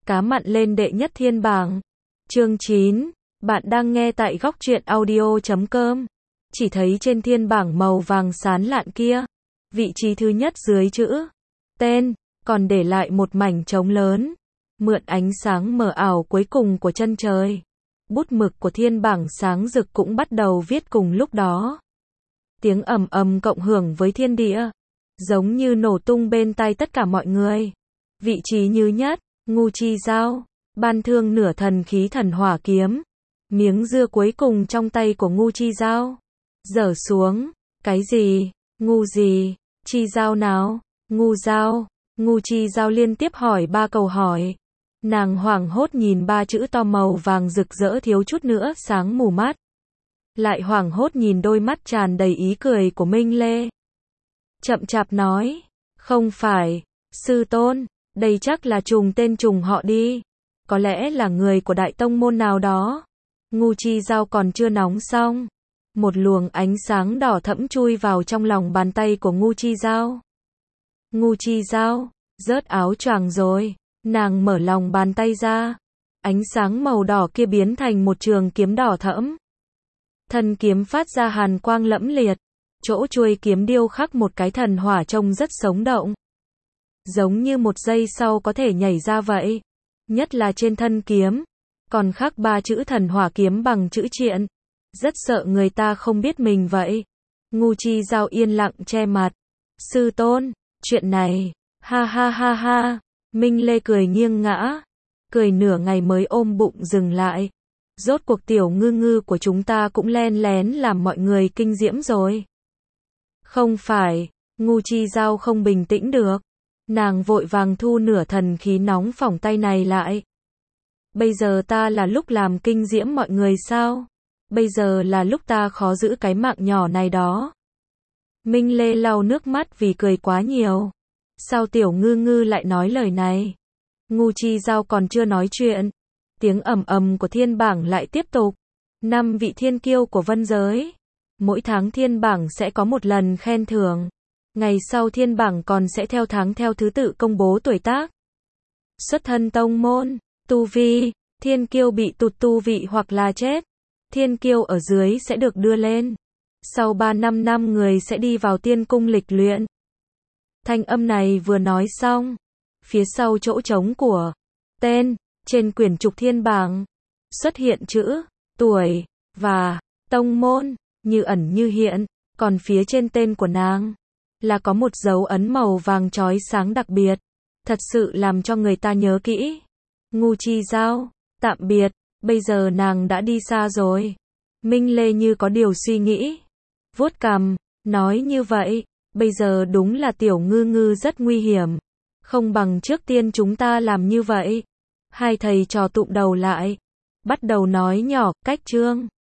cá mặn lên đệ nhất thiên bảng. Chương 9, bạn đang nghe tại góc truyện audio.com. Chỉ thấy trên thiên bảng màu vàng sáng lạn kia, vị trí thứ nhất dưới chữ tên, còn để lại một mảnh trống lớn. Mượn ánh sáng mờ ảo cuối cùng của chân trời, bút mực của thiên bảng sáng rực cũng bắt đầu viết cùng lúc đó. Tiếng ầm ầm cộng hưởng với thiên địa, giống như nổ tung bên tai tất cả mọi người. Vị trí như nhất, Ngu Chi Giao, ban thương nửa thần khí thần hỏa kiếm. Miếng dưa cuối cùng trong tay của Ngu Chi Giao dở xuống. Cái gì? Ngu gì? Chi Giao nào? Ngu Giao? Ngu Chi Giao liên tiếp hỏi 3 câu hỏi. Nàng hoảng hốt nhìn 3 chữ to màu vàng rực rỡ thiếu chút nữa sáng mù mắt. Lại hoảng hốt nhìn đôi mắt tràn đầy ý cười của Minh Lê. Chậm chạp nói, không phải, sư tôn, đây chắc là trùng tên trùng họ đi. Có lẽ là người của đại tông môn nào đó. Ngu Chi Giao còn chưa nóng xong, một luồng ánh sáng đỏ thẫm chui vào trong lòng bàn tay của Ngu Chi Giao. Ngu Chi Giao, rớt áo choàng rồi. Nàng mở lòng bàn tay ra, ánh sáng màu đỏ kia biến thành một trường kiếm đỏ thẫm. Thân kiếm phát ra hàn quang lẫm liệt, chỗ chuôi kiếm điêu khắc một cái thần hỏa trông rất sống động. Giống như một giây sau có thể nhảy ra vậy. Nhất là trên thân kiếm, còn khắc 3 chữ thần hỏa kiếm bằng chữ triện. Rất sợ người ta không biết mình vậy. Ngu Chi Giao yên lặng che mặt. Sư tôn, chuyện này, ha ha ha ha. Minh Lê cười nghiêng ngã, cười nửa ngày mới ôm bụng dừng lại. Rốt cuộc tiểu ngư ngư của chúng ta cũng len lén làm mọi người kinh diễm rồi. Không phải, Ngu Chi Giao không bình tĩnh được. Nàng vội vàng thu nửa thần khí nóng phỏng tay này lại. Bây giờ ta là lúc làm kinh diễm mọi người sao? Bây giờ là lúc ta khó giữ cái mạng nhỏ này đó. Minh Lê lau nước mắt vì cười quá nhiều. Sao tiểu ngư ngư lại nói lời này? Ngu Chi Giao còn chưa nói chuyện, tiếng ầm ầm của thiên bảng lại tiếp tục. 5 vị thiên kiêu của vân giới. Mỗi tháng thiên bảng sẽ có một lần khen thưởng. Ngày sau thiên bảng còn sẽ theo tháng theo thứ tự công bố tuổi tác, xuất thân tông môn, tu vi. Thiên kiêu bị tụt tu vị hoặc là chết, thiên kiêu ở dưới sẽ được đưa lên. Sau 3-5 năm người sẽ đi vào tiên cung lịch luyện. Thanh âm này vừa nói xong, phía sau chỗ trống của tên, trên quyển trục thiên bảng, xuất hiện chữ, tuổi, và tông môn, như ẩn như hiện, còn phía trên tên của nàng, là có một dấu ấn màu vàng chói sáng đặc biệt, thật sự làm cho người ta nhớ kỹ. Ngu Chi Giao, tạm biệt, bây giờ nàng đã đi xa rồi. Minh Lê như có điều suy nghĩ, vuốt cằm, nói như vậy. Bây giờ đúng là tiểu ngư ngư rất nguy hiểm. Không bằng trước tiên chúng ta làm như vậy. Hai thầy trò tụm đầu lại, bắt đầu nói nhỏ, cách chương.